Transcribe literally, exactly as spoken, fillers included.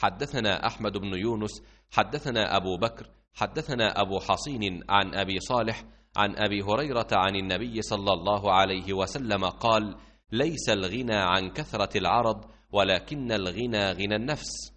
حدثنا أحمد بن يونس حدثنا أبو بكر حدثنا أبو حصين عن أبي صالح عن أبي هريرة عن النبي صلى الله عليه وسلم قال: ليس الغنى عن كثرة العرض ولكن الغنى غنى النفس.